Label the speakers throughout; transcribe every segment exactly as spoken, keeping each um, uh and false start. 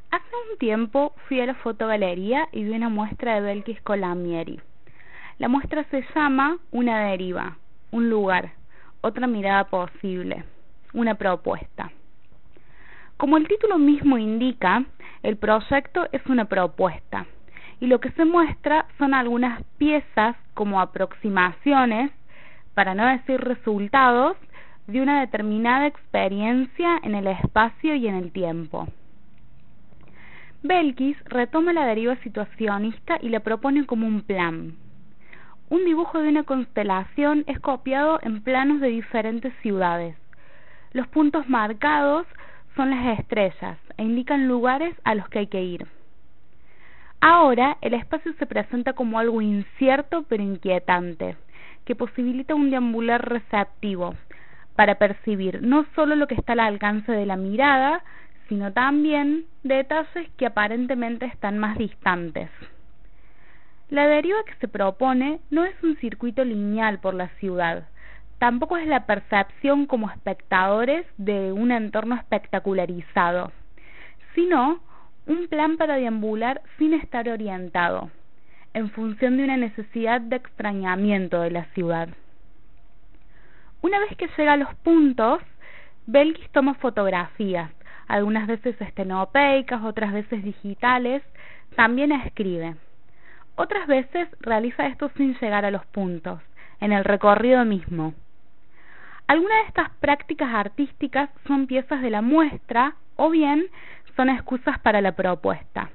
Speaker 1: Hace un tiempo fui a la fotogalería y vi una muestra de Belkis Colamieri. La muestra se llama Una deriva, un lugar, otra mirada posible, una propuesta. Como el título mismo indica, el proyecto es una propuesta y lo que se muestra son algunas piezas como aproximaciones, para no decir resultados, de una determinada experiencia en el espacio y en el tiempo. Belkis retoma la deriva situacionista y la propone como un plan. Un dibujo de una constelación es copiado en planos de diferentes ciudades. Los puntos marcados son las estrellas e indican lugares a los que hay que ir. Ahora el espacio se presenta como algo incierto pero inquietante, que posibilita un deambular receptivo para percibir no solo lo que está al alcance de la mirada, sino también detalles que aparentemente están más distantes. La deriva que se propone no es un circuito lineal por la ciudad, tampoco es la percepción como espectadores de un entorno espectacularizado, sino un plan para deambular sin estar orientado, en función de una necesidad de extrañamiento de la ciudad. Una vez que llega a los puntos, Belkis toma fotografías, algunas veces estenopeicas, otras veces digitales, también escribe. Otras veces realiza esto sin llegar a los puntos, en el recorrido mismo. Algunas de estas prácticas artísticas son piezas de la muestra o bien son excusas para la propuesta.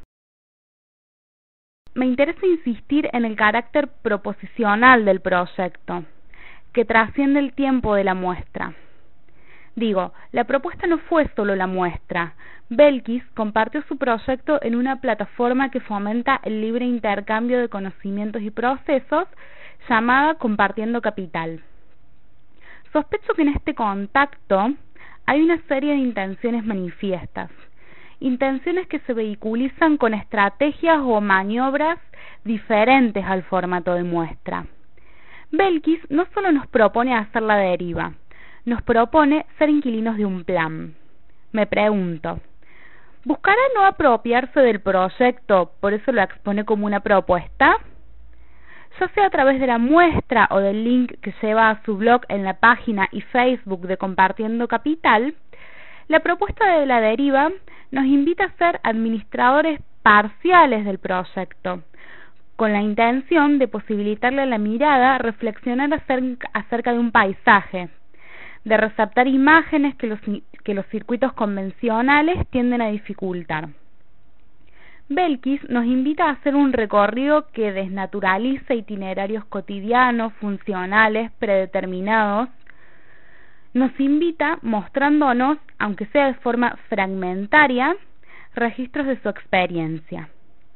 Speaker 1: Me interesa insistir en el carácter proposicional del proyecto, que trasciende el tiempo de la muestra. Digo, la propuesta no fue solo la muestra. Belkis compartió su proyecto en una plataforma que fomenta el libre intercambio de conocimientos y procesos, llamada Compartiendo Capital. Sospecho que en este contacto hay una serie de intenciones manifiestas, intenciones que se vehiculizan con estrategias o maniobras diferentes al formato de muestra. Belkis no solo nos propone hacer la deriva, nos propone ser inquilinos de un plan. Me pregunto, ¿buscará no apropiarse del proyecto, por eso lo expone como una propuesta? Ya sea a través de la muestra o del link que lleva a su blog en la página y Facebook de Compartiendo Capital, la propuesta de la deriva nos invita a ser administradores parciales del proyecto, con la intención de posibilitarle a la mirada reflexionar acerca, acerca de un paisaje, de receptar imágenes que los, que los circuitos convencionales tienden a dificultar. Belkis nos invita a hacer un recorrido que desnaturaliza itinerarios cotidianos, funcionales, predeterminados. Nos invita mostrándonos, aunque sea de forma fragmentaria, registros de su experiencia.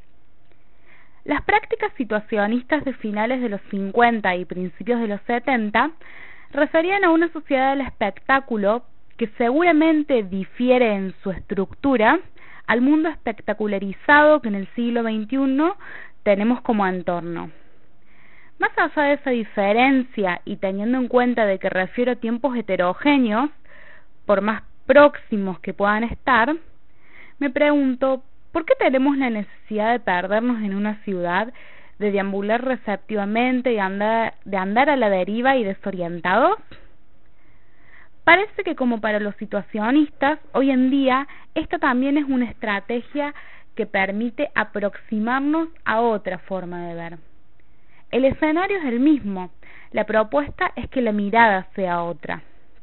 Speaker 1: Las prácticas situacionistas de finales de los cincuenta y principios de los setenta referían a una sociedad del espectáculo que seguramente difiere en su estructura al mundo espectacularizado que en el siglo veintiuno tenemos como entorno. Más allá de esa diferencia y teniendo en cuenta de que refiero a tiempos heterogéneos, por más próximos que puedan estar, me pregunto, ¿por qué tenemos la necesidad de perdernos en una ciudad, de deambular receptivamente, de andar, de andar a la deriva y desorientados? Parece que como para los situacionistas, hoy en día, esta también es una estrategia que permite aproximarnos a otra forma de ver. El escenario es el mismo, la propuesta es que la mirada sea otra.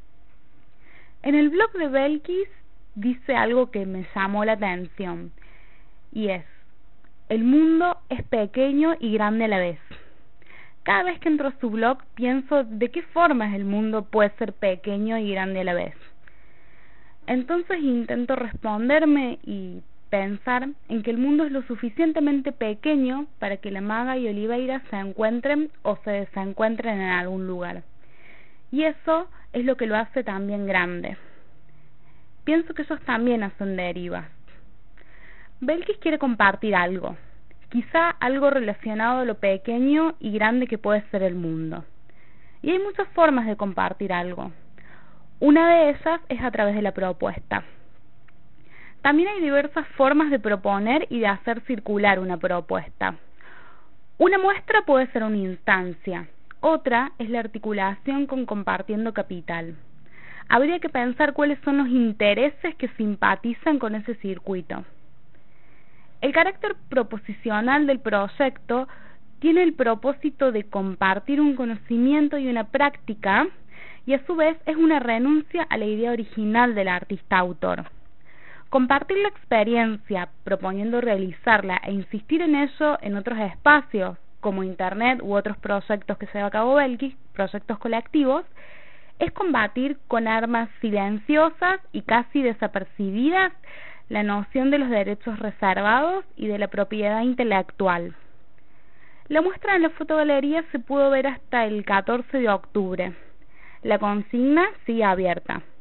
Speaker 1: En el blog de Belkis dice algo que me llamó la atención, y es: el mundo es pequeño y grande a la vez. Cada vez que entro a su blog pienso de qué formas el mundo puede ser pequeño y grande a la vez. Entonces intento responderme y pensar en que el mundo es lo suficientemente pequeño para que la maga y Oliveira se encuentren o se desencuentren en algún lugar. Y eso es lo que lo hace también grande. Pienso que ellos también hacen derivas. Belkis quiere compartir algo, quizá algo relacionado a lo pequeño y grande que puede ser el mundo. Y hay muchas formas de compartir algo. Una de ellas es a través de la propuesta. También hay diversas formas de proponer y de hacer circular una propuesta. Una muestra puede ser una instancia, otra es la articulación con Compartiendo Capital. Habría que pensar cuáles son los intereses que simpatizan con ese circuito. El carácter proposicional del proyecto tiene el propósito de compartir un conocimiento y una práctica, y a su vez es una renuncia a la idea original del artista-autor. Compartir la experiencia, proponiendo realizarla e insistir en ello en otros espacios, como Internet u otros proyectos que lleva a cabo Belkis, proyectos colectivos, es combatir con armas silenciosas y casi desapercibidas la noción de los derechos reservados y de la propiedad intelectual. La muestra en la fotogalería se pudo ver hasta el catorce de octubre. La consigna sigue abierta.